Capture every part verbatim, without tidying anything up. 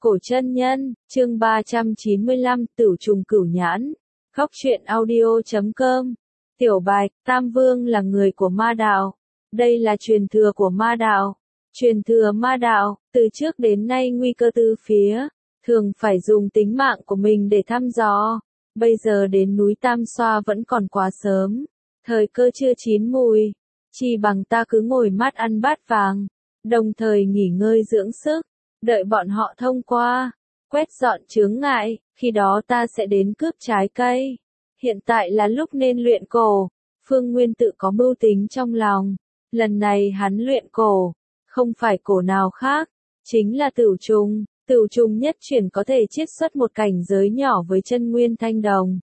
Cổ chân nhân, chương ba trăm chín mươi lăm, Tửu trùng cửu nhãn. Góc truyện audio chấm com. Tiểu Bạch, Tam Vương là người của ma đạo. Đây là truyền thừa của ma đạo. Truyền thừa ma đạo, từ trước đến nay nguy cơ tứ phía, thường phải dùng tính mạng của mình để thăm dò. Bây giờ đến núi Tam Xoa vẫn còn quá sớm, thời cơ chưa chín mùi, chỉ bằng ta cứ ngồi mát ăn bát vàng, đồng thời nghỉ ngơi dưỡng sức, đợi bọn họ thông qua, quét dọn chướng ngại, khi đó ta sẽ đến cướp trái cây. Hiện tại là lúc nên luyện cổ. Phương Nguyên tự có mưu tính trong lòng, lần này hắn luyện cổ, không phải cổ nào khác, chính là Tửu trùng. Tửu trùng nhất chuyển có thể chiết xuất một cảnh giới nhỏ với chân nguyên thanh đồng.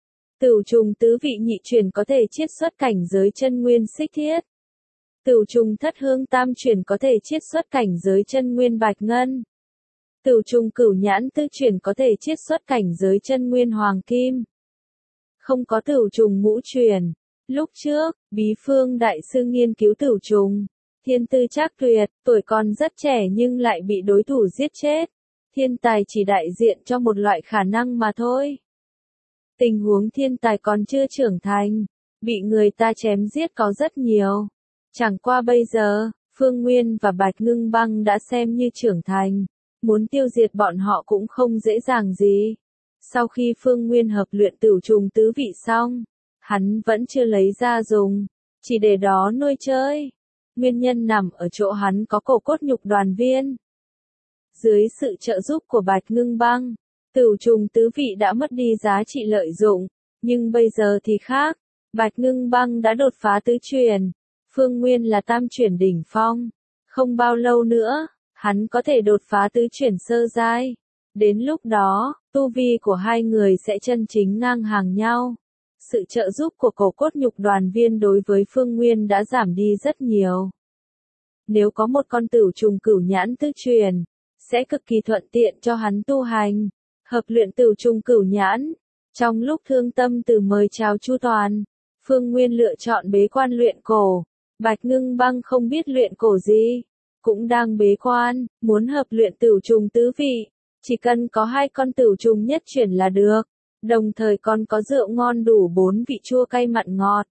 Tửu trùng tứ vị nhị chuyển có thể chiết xuất cảnh giới chân nguyên xích thiết. Tửu trùng thất hương tam chuyển có thể chiết xuất cảnh giới chân nguyên bạch ngân. Tửu trùng cửu nhãn tứ chuyển có thể chiết xuất cảnh giới chân nguyên hoàng kim. Không có tửu trùng ngũ chuyển. Lúc trước, Bí Phương đại sư nghiên cứu tửu trùng, thiên tư trác tuyệt, tuổi còn rất trẻ nhưng lại bị đối thủ giết chết. Thiên tài chỉ đại diện cho một loại khả năng mà thôi. Tình huống thiên tài còn chưa trưởng thành, bị người ta chém giết có rất nhiều. Chẳng qua bây giờ, Phương Nguyên và Bạch Ngưng Băng đã xem như trưởng thành, muốn tiêu diệt bọn họ cũng không dễ dàng gì. Sau khi Phương Nguyên hợp luyện tửu trùng tứ vị xong, hắn vẫn chưa lấy ra dùng, chỉ để đó nuôi chơi. Nguyên nhân nằm ở chỗ hắn có cổ cốt nhục đoàn viên. Dưới sự trợ giúp của Bạch Ngưng Băng, tửu trùng tứ vị đã mất đi giá trị lợi dụng, nhưng bây giờ thì khác. Bạch Ngưng Băng đã đột phá tứ truyền, Phương Nguyên là tam chuyển đỉnh phong, không bao lâu nữa, hắn có thể đột phá tứ chuyển sơ giai. Đến lúc đó, tu vi của hai người sẽ chân chính ngang hàng nhau. Sự trợ giúp của cổ cốt nhục đoàn viên đối với Phương Nguyên đã giảm đi rất nhiều. Nếu có một con tửu trùng cửu nhãn tứ truyền, sẽ cực kỳ thuận tiện cho hắn tu hành. Hợp luyện tửu trùng cửu nhãn. Trong lúc Thương Tâm Tử mời chào chu toàn, Phương Nguyên lựa chọn bế quan luyện cổ. Bạch Ngưng Băng không biết luyện cổ gì, cũng đang bế quan, muốn hợp luyện tửu trùng tứ vị. Chỉ cần có hai con tửu trùng nhất chuyển là được, đồng thời còn có rượu ngon đủ bốn vị chua cay mặn ngọt.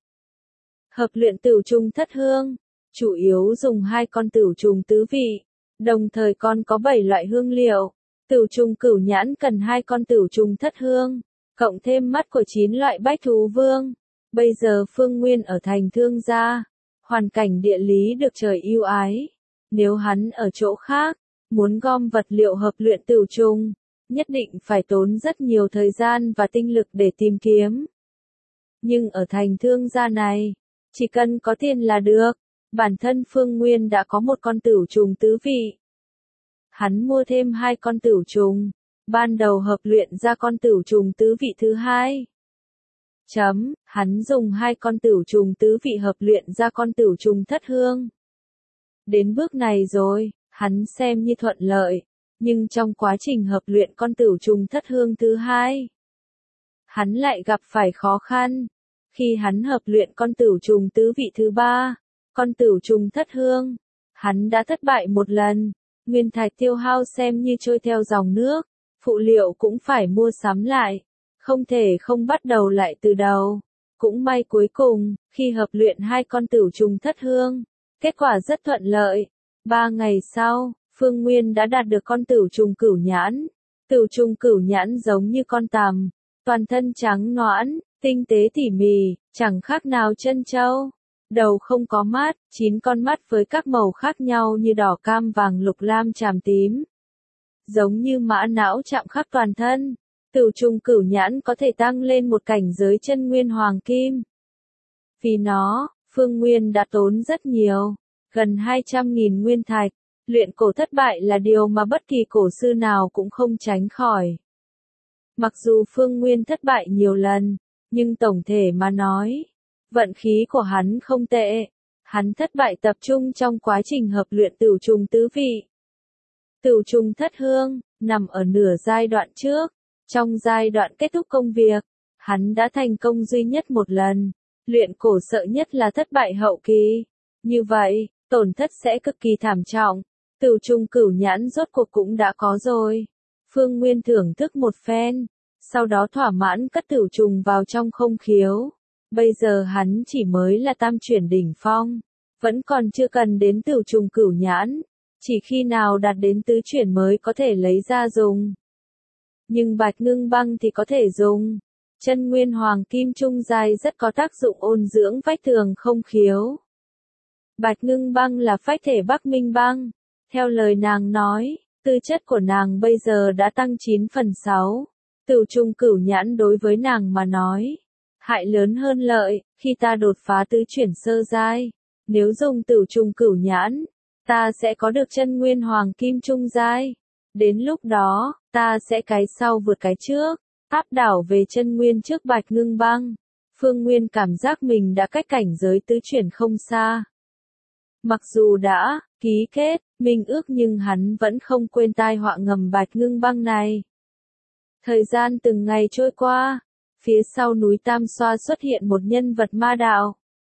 Hợp luyện tửu trùng thất hương, chủ yếu dùng hai con tửu trùng tứ vị, đồng thời còn có bảy loại hương liệu. Tửu trùng cửu nhãn cần hai con tửu trùng thất hương, cộng thêm mắt của chín loại bách thú vương. Bây giờ Phương Nguyên ở thành Thương gia, hoàn cảnh địa lý được trời ưu ái. Nếu hắn ở chỗ khác, muốn gom vật liệu hợp luyện tửu trùng, nhất định phải tốn rất nhiều thời gian và tinh lực để tìm kiếm. Nhưng ở thành Thương gia này, chỉ cần có tiền là được. Bản thân Phương Nguyên đã có một con tửu trùng tứ vị. Hắn mua thêm hai con tửu trùng, ban đầu hợp luyện ra con tửu trùng tứ vị thứ hai. Chấm, hắn dùng hai con tửu trùng tứ vị hợp luyện ra con tửu trùng thất hương. Đến bước này rồi, hắn xem như thuận lợi, nhưng trong quá trình hợp luyện con tửu trùng thất hương thứ hai, hắn lại gặp phải khó khăn. Khi hắn hợp luyện con tửu trùng tứ vị thứ ba, con tửu trùng thất hương, hắn đã thất bại một lần. Nguyên thạch tiêu hao xem như trôi theo dòng nước, phụ liệu cũng phải mua sắm lại, không thể không bắt đầu lại từ đầu. Cũng may cuối cùng, khi hợp luyện hai con tửu trùng thất hương, kết quả rất thuận lợi. Ba ngày sau, Phương Nguyên đã đạt được con tửu trùng cửu nhãn. Tửu trùng cửu nhãn giống như con tằm, toàn thân trắng nõn, tinh tế tỉ mỉ, chẳng khác nào chân trâu. Đầu không có mắt, chín con mắt với các màu khác nhau như đỏ cam vàng lục lam chàm tím. Giống như mã não chạm khắc toàn thân, tửu trùng cửu nhãn có thể tăng lên một cảnh giới chân nguyên hoàng kim. Vì nó, Phương Nguyên đã tốn rất nhiều, gần hai trăm nghìn nguyên thạch. Luyện cổ thất bại là điều mà bất kỳ cổ sư nào cũng không tránh khỏi. Mặc dù Phương Nguyên thất bại nhiều lần, nhưng tổng thể mà nói, vận khí của hắn không tệ. Hắn thất bại tập trung trong quá trình hợp luyện tửu trùng tứ vị. Tửu trùng thất hương, nằm ở nửa giai đoạn trước. Trong giai đoạn kết thúc công việc, hắn đã thành công duy nhất một lần. Luyện cổ sợ nhất là thất bại hậu kỳ. Như vậy, tổn thất sẽ cực kỳ thảm trọng. Tửu trùng cửu nhãn rốt cuộc cũng đã có rồi. Phương Nguyên thưởng thức một phen, sau đó thỏa mãn cất tửu trùng vào trong không khiếu. Bây giờ hắn chỉ mới là tam chuyển đỉnh phong, vẫn còn chưa cần đến tửu trùng cửu nhãn, chỉ khi nào đạt đến tứ chuyển mới có thể lấy ra dùng. Nhưng bạch ngưng băng thì có thể dùng. Chân nguyên hoàng kim trung giai rất có tác dụng ôn dưỡng vách tường không khiếu. Bạch ngưng băng là phách thể Bắc Minh băng. Theo lời nàng nói, tư chất của nàng bây giờ đã tăng chín phần sáu. Tửu trùng cửu nhãn đối với nàng mà nói, hại lớn hơn lợi. Khi ta đột phá tứ chuyển sơ giai, nếu dùng tửu trùng cửu nhãn, ta sẽ có được chân nguyên hoàng kim trung giai. Đến lúc đó, ta sẽ cái sau vượt cái trước, áp đảo về chân nguyên trước bạch ngưng băng. Phương Nguyên cảm giác mình đã cách cảnh giới tứ chuyển không xa. Mặc dù đã ký kết minh ước nhưng hắn vẫn không quên tai họa ngầm bạch ngưng băng này. Thời gian từng ngày trôi qua, phía sau núi Tam Xoa xuất hiện một nhân vật ma đạo.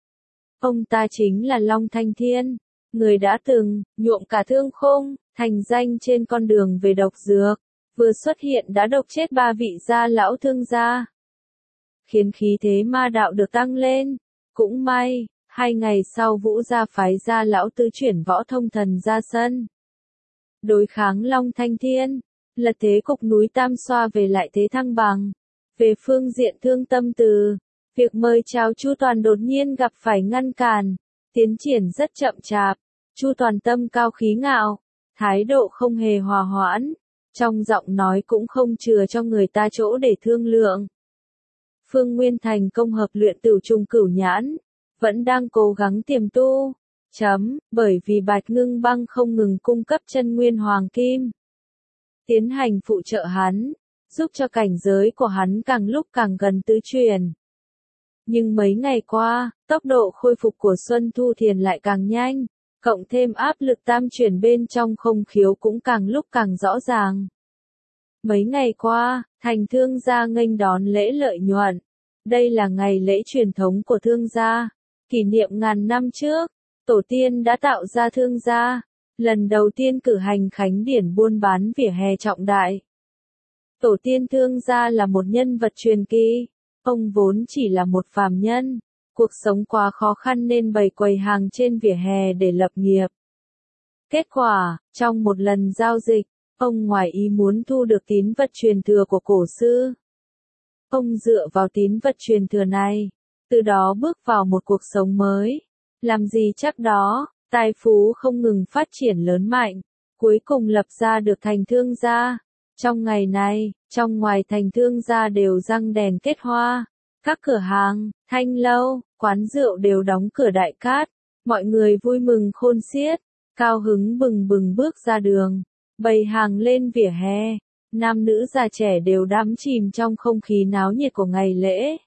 Ông ta chính là Long Thanh Thiên, người đã từng nhuộm cả Thương Khung thành danh trên con đường về độc dược, vừa xuất hiện đã độc chết ba vị gia lão thương gia, khiến khí thế ma đạo được tăng lên. Cũng may, hai ngày sau Vũ gia phái gia lão tứ chuyển Võ Thông Thần ra sân, đối kháng Long Thanh Thiên, lật thế cục núi Tam Xoa về lại thế thăng bằng. Về phương diện Thương Tâm Từ, việc mời chào Chu Toàn đột nhiên gặp phải ngăn cản, tiến triển rất chậm chạp. Chu Toàn tâm cao khí ngạo, thái độ không hề hòa hoãn, trong giọng nói cũng không chừa cho người ta chỗ để thương lượng. Phương Nguyên thành công hợp luyện tửu trùng cửu nhãn, vẫn đang cố gắng tiềm tu. Chấm, bởi vì bạch ngưng băng không ngừng cung cấp chân nguyên hoàng kim, tiến hành phụ trợ hắn, giúp cho cảnh giới của hắn càng lúc càng gần tứ chuyển. Nhưng mấy ngày qua, tốc độ khôi phục của Xuân Thu Thiền lại càng nhanh, cộng thêm áp lực tam chuyển bên trong không khiếu cũng càng lúc càng rõ ràng. Mấy ngày qua, thành thương gia nghênh đón lễ lợi nhuận. Đây là ngày lễ truyền thống của thương gia, kỷ niệm ngàn năm trước, tổ tiên đã tạo ra thương gia, lần đầu tiên cử hành khánh điển buôn bán vỉa hè trọng đại. Tổ tiên thương gia là một nhân vật truyền kỳ, ông vốn chỉ là một phàm nhân, cuộc sống quá khó khăn nên bày quầy hàng trên vỉa hè để lập nghiệp. Kết quả, trong một lần giao dịch, ông ngoài ý muốn thu được tín vật truyền thừa của cổ sư. Ông dựa vào tín vật truyền thừa này, từ đó bước vào một cuộc sống mới. Làm gì chắc đó, tài phú không ngừng phát triển lớn mạnh, cuối cùng lập ra được thành thương gia. Trong ngày này, trong ngoài thành thương gia đều răng đèn kết hoa, các cửa hàng, thanh lâu, quán rượu đều đóng cửa đại cát, mọi người vui mừng khôn xiết, cao hứng bừng bừng bước ra đường, bày hàng lên vỉa hè, nam nữ già trẻ đều đắm chìm trong không khí náo nhiệt của ngày lễ.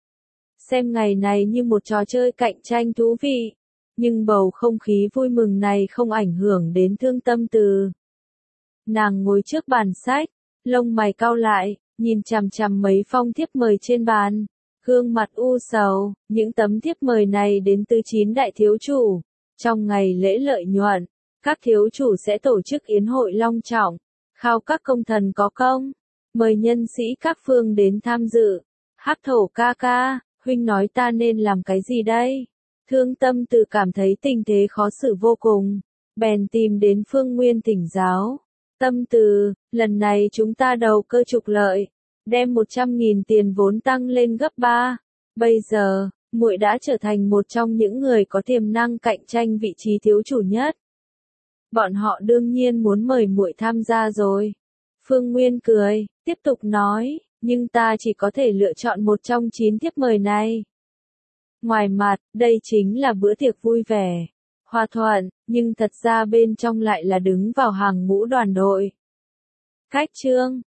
Xem ngày này như một trò chơi cạnh tranh thú vị, nhưng bầu không khí vui mừng này không ảnh hưởng đến Thương Tâm Từ. Nàng ngồi trước bàn sách, lông mày cau lại, nhìn chằm chằm mấy phong thiếp mời trên bàn, gương mặt u sầu. Những tấm thiếp mời này đến từ chín đại thiếu chủ. Trong ngày lễ lợi nhuận, các thiếu chủ sẽ tổ chức yến hội long trọng, khao các công thần có công, mời nhân sĩ các phương đến tham dự. Hắc Thổ ca ca, huynh nói ta nên làm cái gì đây? Thương Tâm Từ cảm thấy tình thế khó xử vô cùng, bèn tìm đến Phương Nguyên thỉnh giáo. Tâm Từ, lần này chúng ta đầu cơ trục lợi, đem một trăm nghìn tiền vốn tăng lên gấp ba. Bây giờ, muội đã trở thành một trong những người có tiềm năng cạnh tranh vị trí thiếu chủ nhất. Bọn họ đương nhiên muốn mời muội tham gia rồi. Phương Nguyên cười, tiếp tục nói, nhưng ta chỉ có thể lựa chọn một trong chín thiếp mời này. Ngoài mặt, đây chính là bữa tiệc vui vẻ, hòa thuận, nhưng thật ra bên trong lại là đứng vào hàng ngũ đoàn đội. Cách chương